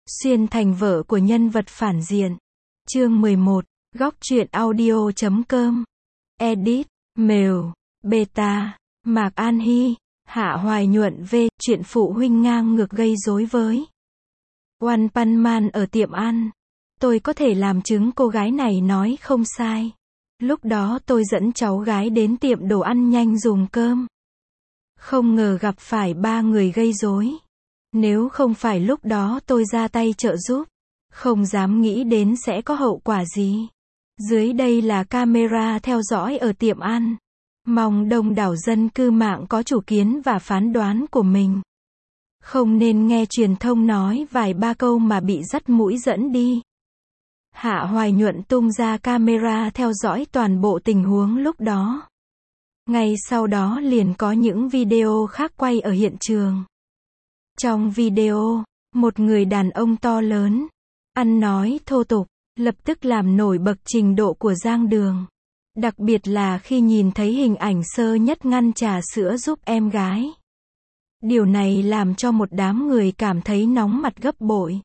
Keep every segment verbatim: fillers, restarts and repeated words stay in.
Xuyên thành vợ của nhân vật phản diện. Chương mười một, góc truyện audio chấm com. Edit, Mail, Beta, Mạc An Hy, Hạ Hoài Nhuận v. Chuyện phụ huynh ngang ngược gây rối với One Punch Man ở tiệm ăn. Tôi có thể làm chứng cô gái này nói không sai. Lúc đó tôi dẫn cháu gái đến tiệm đồ ăn nhanh dùng cơm. Không ngờ gặp phải ba người gây rối. Nếu không phải lúc đó tôi ra tay trợ giúp, không dám nghĩ đến sẽ có hậu quả gì. Dưới đây là camera theo dõi ở tiệm ăn. Mong đông đảo dân cư mạng có chủ kiến và phán đoán của mình. Không nên nghe truyền thông nói vài ba câu mà bị dắt mũi dẫn đi. Hạ Hoài Nhuận tung ra camera theo dõi toàn bộ tình huống lúc đó. Ngay sau đó liền có những video khác quay ở hiện trường. Trong video, một người đàn ông to lớn, ăn nói thô tục, lập tức làm nổi bật trình độ của Giang Đường. Đặc biệt là khi nhìn thấy hình ảnh sơ nhất ngăn trà sữa giúp em gái. Điều này làm cho một đám người cảm thấy nóng mặt gấp bội.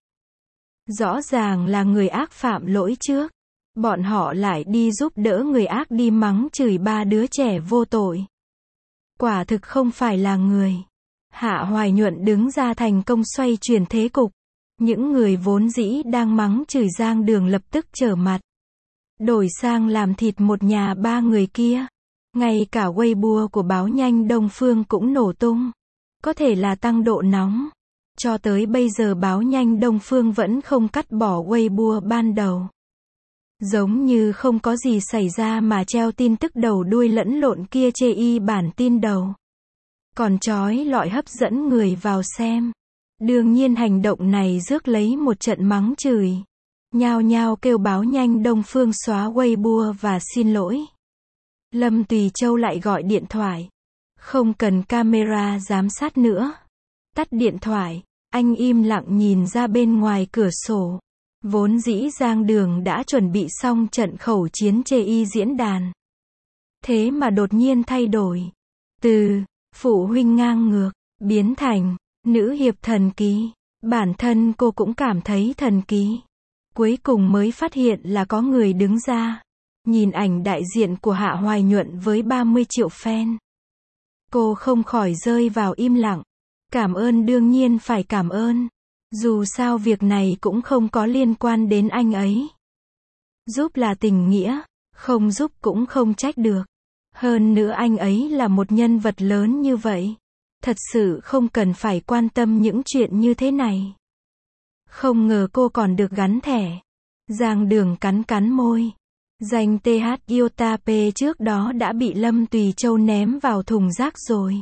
Rõ ràng là người ác phạm lỗi trước. Bọn họ lại đi giúp đỡ người ác đi mắng chửi ba đứa trẻ vô tội. Quả thực không phải là người. Hạ Hoài Nhuận đứng ra thành công xoay chuyển thế cục. Những người vốn dĩ đang mắng chửi Giang Đường lập tức trở mặt. Đổi sang làm thịt một nhà ba người kia. Ngay cả Weibo của báo nhanh Đông Phương cũng nổ tung. Có thể là tăng độ nóng. Cho tới bây giờ báo nhanh Đông Phương vẫn không cắt bỏ Weibo ban đầu. Giống như không có gì xảy ra mà treo tin tức đầu đuôi lẫn lộn kia chê y bản tin đầu. Còn trói lọi hấp dẫn người vào xem. Đương nhiên hành động này rước lấy một trận mắng chửi. Nhao nhao kêu báo nhanh Đông Phương xóa Weibo và xin lỗi. Lâm Tùy Châu lại gọi điện thoại. Không cần camera giám sát nữa. Tắt điện thoại, anh im lặng nhìn ra bên ngoài cửa sổ. Vốn dĩ Giang Đường đã chuẩn bị xong trận khẩu chiến chê y diễn đàn. Thế mà đột nhiên thay đổi. Từ phụ huynh ngang ngược, biến thành nữ hiệp thần kỳ. Bản thân cô cũng cảm thấy thần kỳ. Cuối cùng mới phát hiện là có người đứng ra. Nhìn ảnh đại diện của Hạ Hoài Nhuận với ba mươi triệu fan. Cô không khỏi rơi vào im lặng. Cảm ơn đương nhiên phải cảm ơn. Dù sao việc này cũng không có liên quan đến anh ấy. Giúp là tình nghĩa, không giúp cũng không trách được. Hơn nữa anh ấy là một nhân vật lớn như vậy. Thật sự không cần phải quan tâm những chuyện như thế này. Không ngờ cô còn được gắn thẻ. Giang Đường cắn cắn môi. Danh tê hát Iota P trước đó đã bị Lâm Tùy Châu ném vào thùng rác rồi.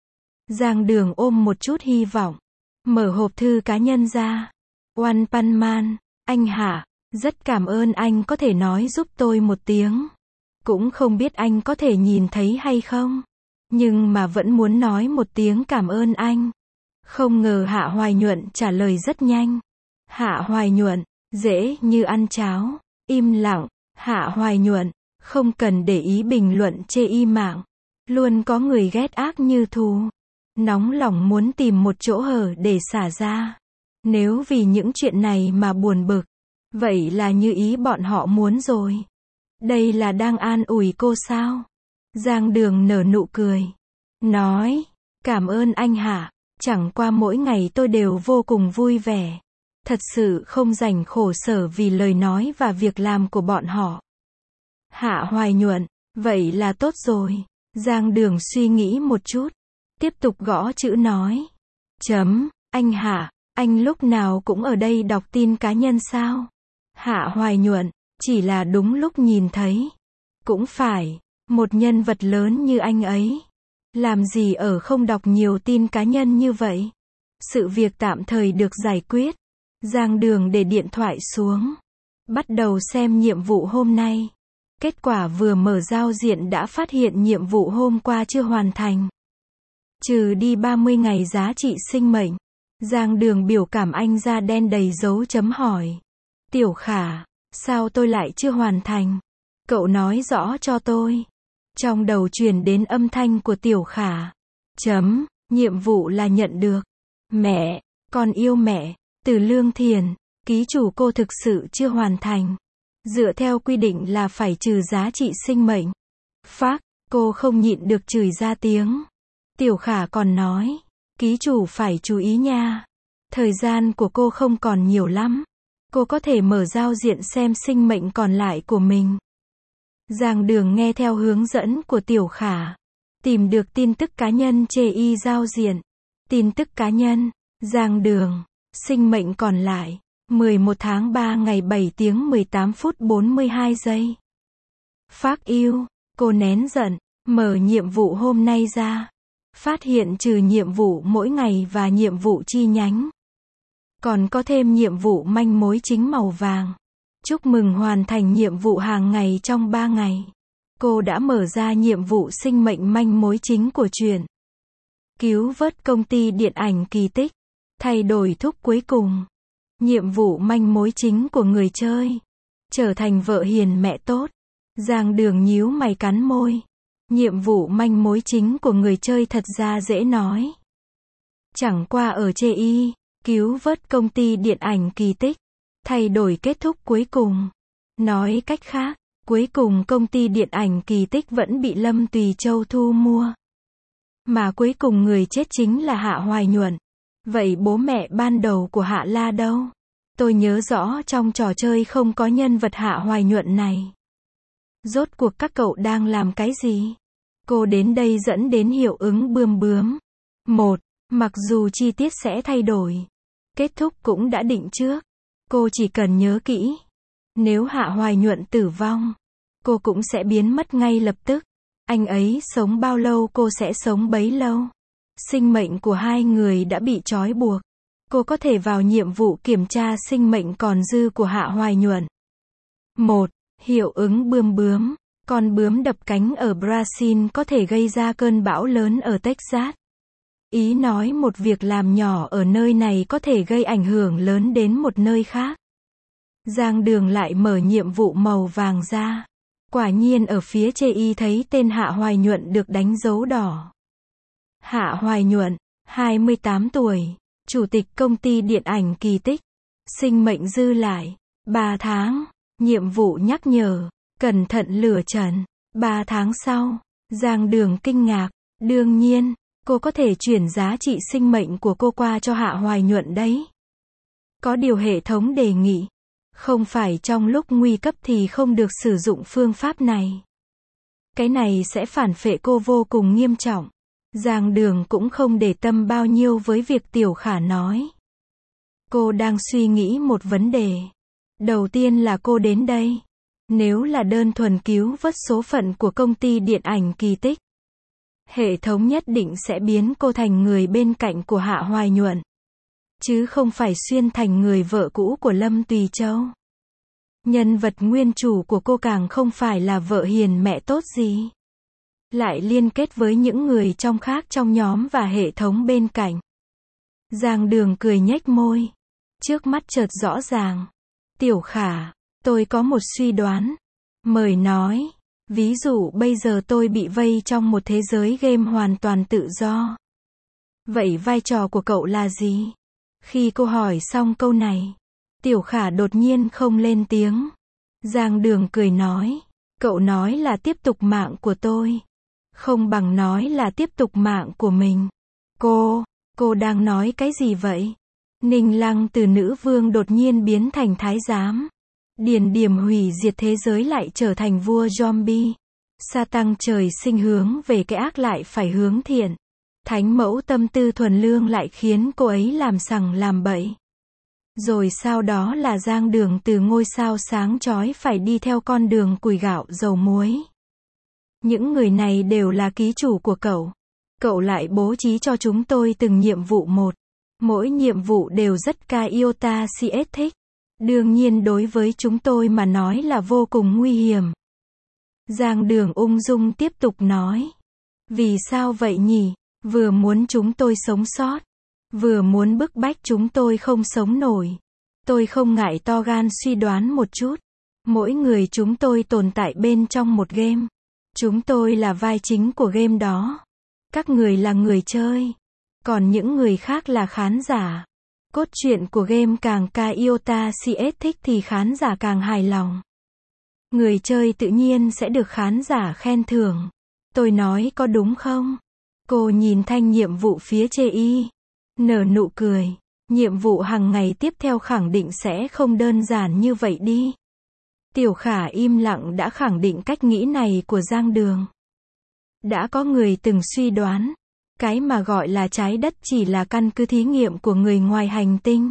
Giang Đường ôm một chút hy vọng. Mở hộp thư cá nhân ra. One Punch Man, anh Hạ, rất cảm ơn anh có thể nói giúp tôi một tiếng. Cũng không biết anh có thể nhìn thấy hay không. Nhưng mà vẫn muốn nói một tiếng cảm ơn anh. Không ngờ Hạ Hoài Nhuận trả lời rất nhanh. Hạ Hoài Nhuận, dễ như ăn cháo. Im lặng, Hạ Hoài Nhuận, không cần để ý bình luận chê y mạng. Luôn có người ghét ác như thù. Nóng lòng muốn tìm một chỗ hở để xả ra. Nếu vì những chuyện này mà buồn bực, vậy là như ý bọn họ muốn rồi. Đây là đang an ủi cô sao? Giang Đường nở nụ cười. Nói, cảm ơn anh Hạ, chẳng qua mỗi ngày tôi đều vô cùng vui vẻ. Thật sự không rảnh khổ sở vì lời nói và việc làm của bọn họ. Hạ Hoài Nhuận, vậy là tốt rồi. Giang Đường suy nghĩ một chút. Tiếp tục gõ chữ nói. Chấm, anh Hạ, anh lúc nào cũng ở đây đọc tin cá nhân sao? Hạ Hoài Nhuận, chỉ là đúng lúc nhìn thấy. Cũng phải, một nhân vật lớn như anh ấy. Làm gì ở không đọc nhiều tin cá nhân như vậy? Sự việc tạm thời được giải quyết. Giang Đường để điện thoại xuống. Bắt đầu xem nhiệm vụ hôm nay. Kết quả vừa mở giao diện đã phát hiện nhiệm vụ hôm qua chưa hoàn thành. Trừ đi ba mươi ngày giá trị sinh mệnh. Giang Đường biểu cảm anh da đen đầy dấu chấm hỏi. Tiểu Khả, sao tôi lại chưa hoàn thành? Cậu nói rõ cho tôi. Trong đầu truyền đến âm thanh của Tiểu Khả. Chấm, nhiệm vụ là nhận được. Mẹ, con yêu mẹ. Từ Lương Thiền, ký chủ cô thực sự chưa hoàn thành. Dựa theo quy định là phải trừ giá trị sinh mệnh. Phác, cô không nhịn được chửi ra tiếng. Tiểu Khả còn nói, ký chủ phải chú ý nha. Thời gian của cô không còn nhiều lắm. Cô có thể mở giao diện xem sinh mệnh còn lại của mình. Giang Đường nghe theo hướng dẫn của Tiểu Khả. Tìm được tin tức cá nhân chê y giao diện. Tin tức cá nhân, Giang Đường, sinh mệnh còn lại, mười một tháng ba ngày bảy tiếng mười tám phút bốn mươi hai giây. Phác yêu, cô nén giận, mở nhiệm vụ hôm nay ra. Phát hiện trừ nhiệm vụ mỗi ngày và nhiệm vụ chi nhánh. Còn có thêm nhiệm vụ manh mối chính màu vàng. Chúc mừng hoàn thành nhiệm vụ hàng ngày trong ba ngày. Cô đã mở ra nhiệm vụ sinh mệnh manh mối chính của truyện. Cứu vớt công ty điện ảnh kỳ tích. Thay đổi thúc cuối cùng. Nhiệm vụ manh mối chính của người chơi. Trở thành vợ hiền mẹ tốt. Giang Đường nhíu mày cắn môi. Nhiệm vụ manh mối chính của người chơi thật ra dễ nói. Chẳng qua ở chê y, cứu vớt công ty điện ảnh kỳ tích. Thay đổi kết thúc cuối cùng. Nói cách khác, cuối cùng công ty điện ảnh kỳ tích vẫn bị Lâm Tùy Châu thu mua. Mà cuối cùng người chết chính là Hạ Hoài Nhuận. Vậy bố mẹ ban đầu của Hạ La đâu? Tôi nhớ rõ trong trò chơi không có nhân vật Hạ Hoài Nhuận này. Rốt cuộc các cậu đang làm cái gì? Cô đến đây dẫn đến hiệu ứng bươm bướm. Một, mặc dù chi tiết sẽ thay đổi. Kết thúc cũng đã định trước. Cô chỉ cần nhớ kỹ. Nếu Hạ Hoài Nhuận tử vong, cô cũng sẽ biến mất ngay lập tức. Anh ấy sống bao lâu cô sẽ sống bấy lâu. Sinh mệnh của hai người đã bị trói buộc. Cô có thể vào nhiệm vụ kiểm tra sinh mệnh còn dư của Hạ Hoài Nhuận. Một, hiệu ứng bươm bướm. Con bướm đập cánh ở Brazil có thể gây ra cơn bão lớn ở Texas. Ý nói một việc làm nhỏ ở nơi này có thể gây ảnh hưởng lớn đến một nơi khác. Giang Đường lại mở nhiệm vụ màu vàng ra. Quả nhiên ở phía chê y thấy tên Hạ Hoài Nhuận được đánh dấu đỏ. Hạ Hoài Nhuận, hai mươi tám tuổi, chủ tịch công ty điện ảnh kỳ tích. Sinh mệnh dư lại, ba tháng. Nhiệm vụ nhắc nhở, cẩn thận lửa trần. ba tháng sau, Giang Đường kinh ngạc. Đương nhiên, cô có thể chuyển giá trị sinh mệnh của cô qua cho Hạ Hoài Nhuận đấy. Có điều hệ thống đề nghị. Không phải trong lúc nguy cấp thì không được sử dụng phương pháp này. Cái này sẽ phản phệ cô vô cùng nghiêm trọng. Giang Đường cũng không để tâm bao nhiêu với việc Tiểu Khả nói. Cô đang suy nghĩ một vấn đề. Đầu tiên là cô đến đây. Nếu là đơn thuần cứu vớt số phận của công ty điện ảnh kỳ tích, hệ thống nhất định sẽ biến cô thành người bên cạnh của Hạ Hoài Nhuận. Chứ không phải xuyên thành người vợ cũ của Lâm Tùy Châu. Nhân vật nguyên chủ của cô càng không phải là vợ hiền mẹ tốt gì. Lại liên kết với những người trong khác trong nhóm và hệ thống bên cạnh. Giang Đường cười nhếch môi. Trước mắt chợt rõ ràng. Tiểu Khả, tôi có một suy đoán. Mời nói. Ví dụ bây giờ tôi bị vây trong một thế giới game hoàn toàn tự do. Vậy vai trò của cậu là gì? Khi cô hỏi xong câu này, Tiểu Khả đột nhiên không lên tiếng. Giang Đường cười nói. Cậu nói là tiếp tục mạng của tôi. Không bằng nói là tiếp tục mạng của mình. Cô, cô đang nói cái gì vậy? Ninh Lăng từ nữ vương đột nhiên biến thành thái giám. Điền Điểm hủy diệt thế giới lại trở thành vua zombie. Sa tăng trời sinh hướng về cái ác lại phải hướng thiện. Thánh mẫu tâm tư thuần lương lại khiến cô ấy làm sằng làm bậy. Rồi sau đó là Giang Đường từ ngôi sao sáng chói phải đi theo con đường củi gạo dầu muối. Những người này đều là ký chủ của cậu. Cậu lại bố trí cho chúng tôi từng nhiệm vụ một. Mỗi nhiệm vụ đều rất ca iota cs thích. Đương nhiên đối với chúng tôi mà nói là vô cùng nguy hiểm. Giang Đường ung dung tiếp tục nói. Vì sao vậy nhỉ? Vừa muốn chúng tôi sống sót, vừa muốn bức bách chúng tôi không sống nổi. Tôi không ngại to gan suy đoán một chút. Mỗi người chúng tôi tồn tại bên trong một game. Chúng tôi là vai chính của game đó. Các người là người chơi. Còn những người khác là khán giả. Cốt truyện của game càng Kaiota xê ét thích thì khán giả càng hài lòng. Người chơi tự nhiên sẽ được khán giả khen thưởng. Tôi nói có đúng không? Cô nhìn thanh nhiệm vụ phía chê y. Nở nụ cười. Nhiệm vụ hàng ngày tiếp theo khẳng định sẽ không đơn giản như vậy đi. Tiểu Khả im lặng đã khẳng định cách nghĩ này của Giang Đường. Đã có người từng suy đoán, cái mà gọi là trái đất chỉ là căn cứ thí nghiệm của người ngoài hành tinh.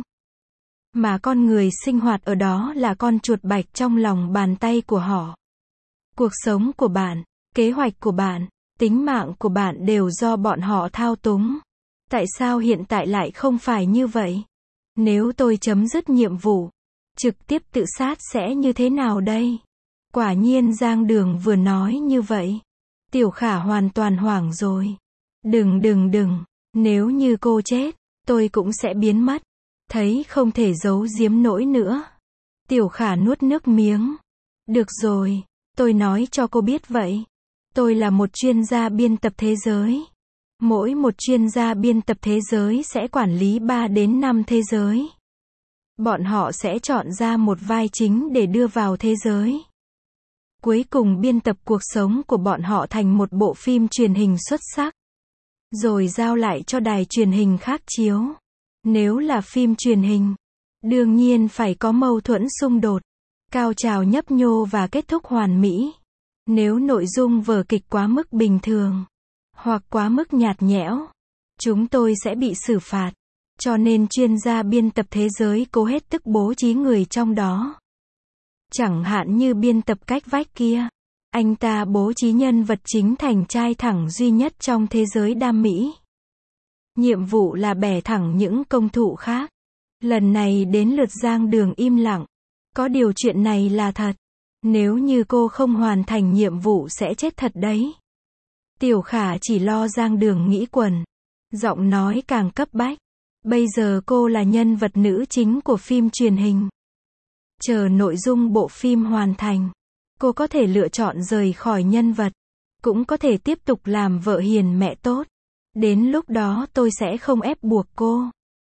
Mà con người sinh hoạt ở đó là con chuột bạch trong lòng bàn tay của họ. Cuộc sống của bạn, kế hoạch của bạn, tính mạng của bạn đều do bọn họ thao túng. Tại sao hiện tại lại không phải như vậy? Nếu tôi chấm dứt nhiệm vụ, trực tiếp tự sát sẽ như thế nào đây? Quả nhiên Giang Đường vừa nói như vậy. Tiểu Khả hoàn toàn hoảng rồi. Đừng đừng đừng, nếu như cô chết, tôi cũng sẽ biến mất. Thấy không thể giấu giếm nổi nữa. Tiểu Khả nuốt nước miếng. Được rồi, tôi nói cho cô biết vậy. Tôi là một chuyên gia biên tập thế giới. Mỗi một chuyên gia biên tập thế giới sẽ quản lý ba đến năm thế giới. Bọn họ sẽ chọn ra một vai chính để đưa vào thế giới. Cuối cùng biên tập cuộc sống của bọn họ thành một bộ phim truyền hình xuất sắc. Rồi giao lại cho đài truyền hình khác chiếu. Nếu là phim truyền hình, đương nhiên phải có mâu thuẫn xung đột, cao trào nhấp nhô và kết thúc hoàn mỹ. Nếu nội dung vở kịch quá mức bình thường, hoặc quá mức nhạt nhẽo, chúng tôi sẽ bị xử phạt. Cho nên chuyên gia biên tập thế giới cố hết sức bố trí người trong đó. Chẳng hạn như biên tập cách vách kia. Anh ta bố trí nhân vật chính thành trai thẳng duy nhất trong thế giới đam mỹ. Nhiệm vụ là bẻ thẳng những công thủ khác. Lần này đến lượt Giang Đường im lặng. Có điều chuyện này là thật. Nếu như cô không hoàn thành nhiệm vụ sẽ chết thật đấy. Tiểu Khả chỉ lo Giang Đường nghĩ quẩn. Giọng nói càng cấp bách. Bây giờ cô là nhân vật nữ chính của phim truyền hình. Chờ nội dung bộ phim hoàn thành, cô có thể lựa chọn rời khỏi nhân vật, cũng có thể tiếp tục làm vợ hiền mẹ tốt. Đến lúc đó tôi sẽ không ép buộc cô.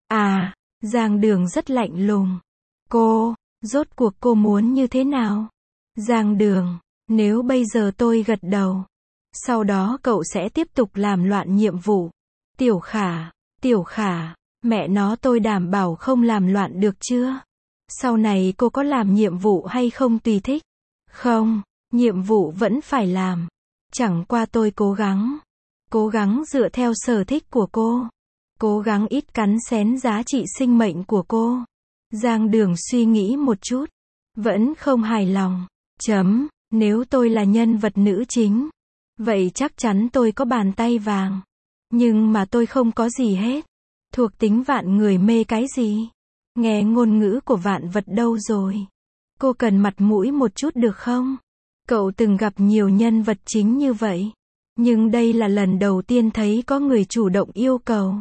À, Giang Đường rất lạnh lùng. Cô, rốt cuộc cô muốn như thế nào? Giang Đường, nếu bây giờ tôi gật đầu, sau đó cậu sẽ tiếp tục làm loạn nhiệm vụ. Tiểu Khả, Tiểu Khả, mẹ nó tôi đảm bảo không làm loạn được chưa? Sau này cô có làm nhiệm vụ hay không tùy thích. Không, nhiệm vụ vẫn phải làm. Chẳng qua tôi cố gắng. Cố gắng dựa theo sở thích của cô. Cố gắng ít cắn xén giá trị sinh mệnh của cô. Giang Đường suy nghĩ một chút. Vẫn không hài lòng. Chấm, nếu tôi là nhân vật nữ chính, vậy chắc chắn tôi có bàn tay vàng. Nhưng mà tôi không có gì hết. Thuộc tính vạn người mê cái gì? Nghe ngôn ngữ của vạn vật đâu rồi? Cô cần mặt mũi một chút được không? Cậu từng gặp nhiều nhân vật chính như vậy. Nhưng đây là lần đầu tiên thấy có người chủ động yêu cầu.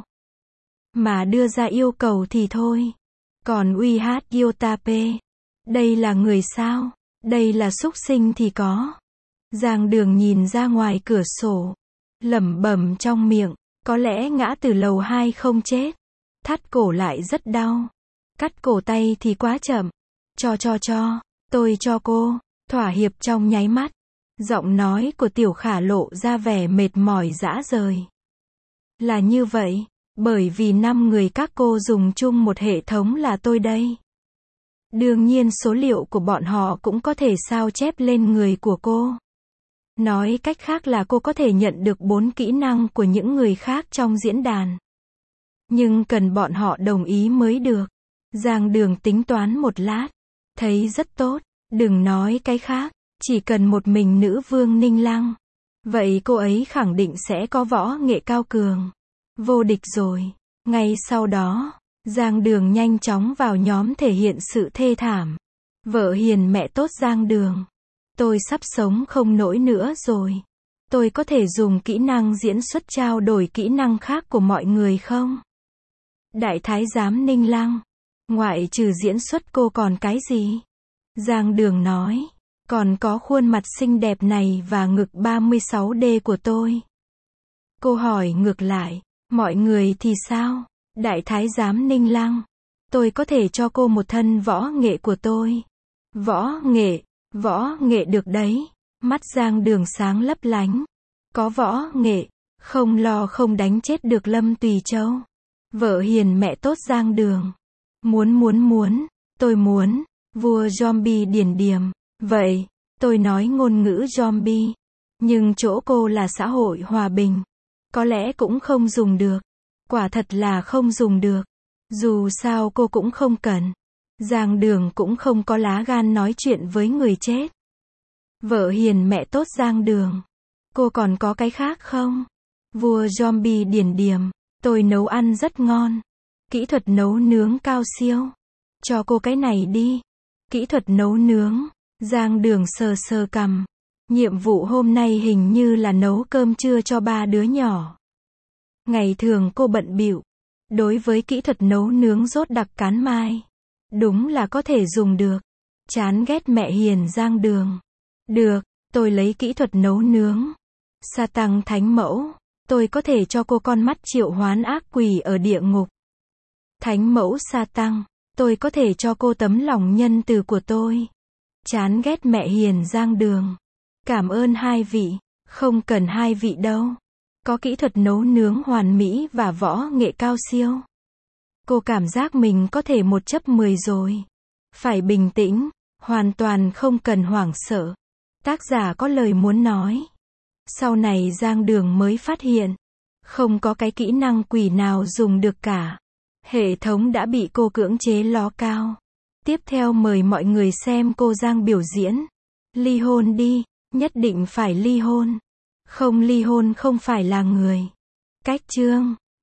Mà đưa ra yêu cầu thì thôi. Còn uy hát Yotape. Đây là người sao? Đây là súc sinh thì có. Giang Đường nhìn ra ngoài cửa sổ. Lẩm bẩm trong miệng. Có lẽ ngã từ lầu hai không chết. Thắt cổ lại rất đau. Cắt cổ tay thì quá chậm. Cho cho cho. Tôi cho cô. Thỏa hiệp trong nháy mắt. Giọng nói của Tiểu Khả lộ ra vẻ mệt mỏi rã rời. Là như vậy. Bởi vì năm người các cô dùng chung một hệ thống là tôi đây. Đương nhiên số liệu của bọn họ cũng có thể sao chép lên người của cô. Nói cách khác là cô có thể nhận được bốn kỹ năng của những người khác trong diễn đàn. Nhưng cần bọn họ đồng ý mới được. Giang Đường tính toán một lát. Thấy rất tốt. Đừng nói cái khác. Chỉ cần một mình nữ vương Ninh Lăng. Vậy cô ấy khẳng định sẽ có võ nghệ cao cường. Vô địch rồi. Ngay sau đó, Giang Đường nhanh chóng vào nhóm thể hiện sự thê thảm. Vợ hiền mẹ tốt Giang Đường. Tôi sắp sống không nổi nữa rồi. Tôi có thể dùng kỹ năng diễn xuất trao đổi kỹ năng khác của mọi người không? Đại thái giám Ninh Lăng. Ngoại trừ diễn xuất cô còn cái gì? Giang Đường nói. Còn có khuôn mặt xinh đẹp này và ngực ba mươi sáu D của tôi. Cô hỏi ngược lại. Mọi người thì sao? Đại thái giám Ninh Lăng. tôi có thể cho cô một thân võ nghệ của tôi. Võ nghệ, võ nghệ được đấy. Mắt Giang Đường sáng lấp lánh. Có võ nghệ, không lo không đánh chết được Lâm Tùy Châu. Vợ hiền mẹ tốt Giang Đường. Muốn muốn muốn, tôi muốn. Vua zombie Điền Điềm. Vậy, tôi nói ngôn ngữ zombie. Nhưng chỗ cô là xã hội hòa bình. Có lẽ cũng không dùng được. Quả thật là không dùng được. Dù sao cô cũng không cần. Giang Đường cũng không có lá gan nói chuyện với người chết. Vợ hiền mẹ tốt Giang Đường. Cô còn có cái khác không? Vua zombie Điền Điềm. Tôi nấu ăn rất ngon. Kỹ thuật nấu nướng cao siêu. Cho cô cái này đi. Kỹ thuật nấu nướng. Giang Đường sờ sờ cằm. Nhiệm vụ hôm nay hình như là nấu cơm trưa cho ba đứa nhỏ. Ngày thường cô bận bịu. Đối với kỹ thuật nấu nướng rốt đặc cán mai, đúng là có thể dùng được. Chán ghét mẹ hiền Giang Đường. Được, tôi lấy kỹ thuật nấu nướng. Sa tăng thánh mẫu, tôi có thể cho cô con mắt triệu hoán ác quỷ ở địa ngục. Thánh mẫu Sa tăng, tôi có thể cho cô tấm lòng nhân từ của tôi. Chán ghét mẹ hiền Giang Đường. Cảm ơn hai vị, không cần hai vị đâu. Có kỹ thuật nấu nướng hoàn mỹ và võ nghệ cao siêu. Cô cảm giác mình có thể một chấp mười rồi. Phải bình tĩnh, hoàn toàn không cần hoảng sợ. Tác giả có lời muốn nói. Sau này Giang Đường mới phát hiện, không có cái kỹ năng quỷ nào dùng được cả. Hệ thống đã bị cô cưỡng chế ló cao. Tiếp theo mời mọi người xem cô Giang biểu diễn. Ly hôn đi, nhất định phải ly hôn. Không ly hôn không phải là người. Cách chương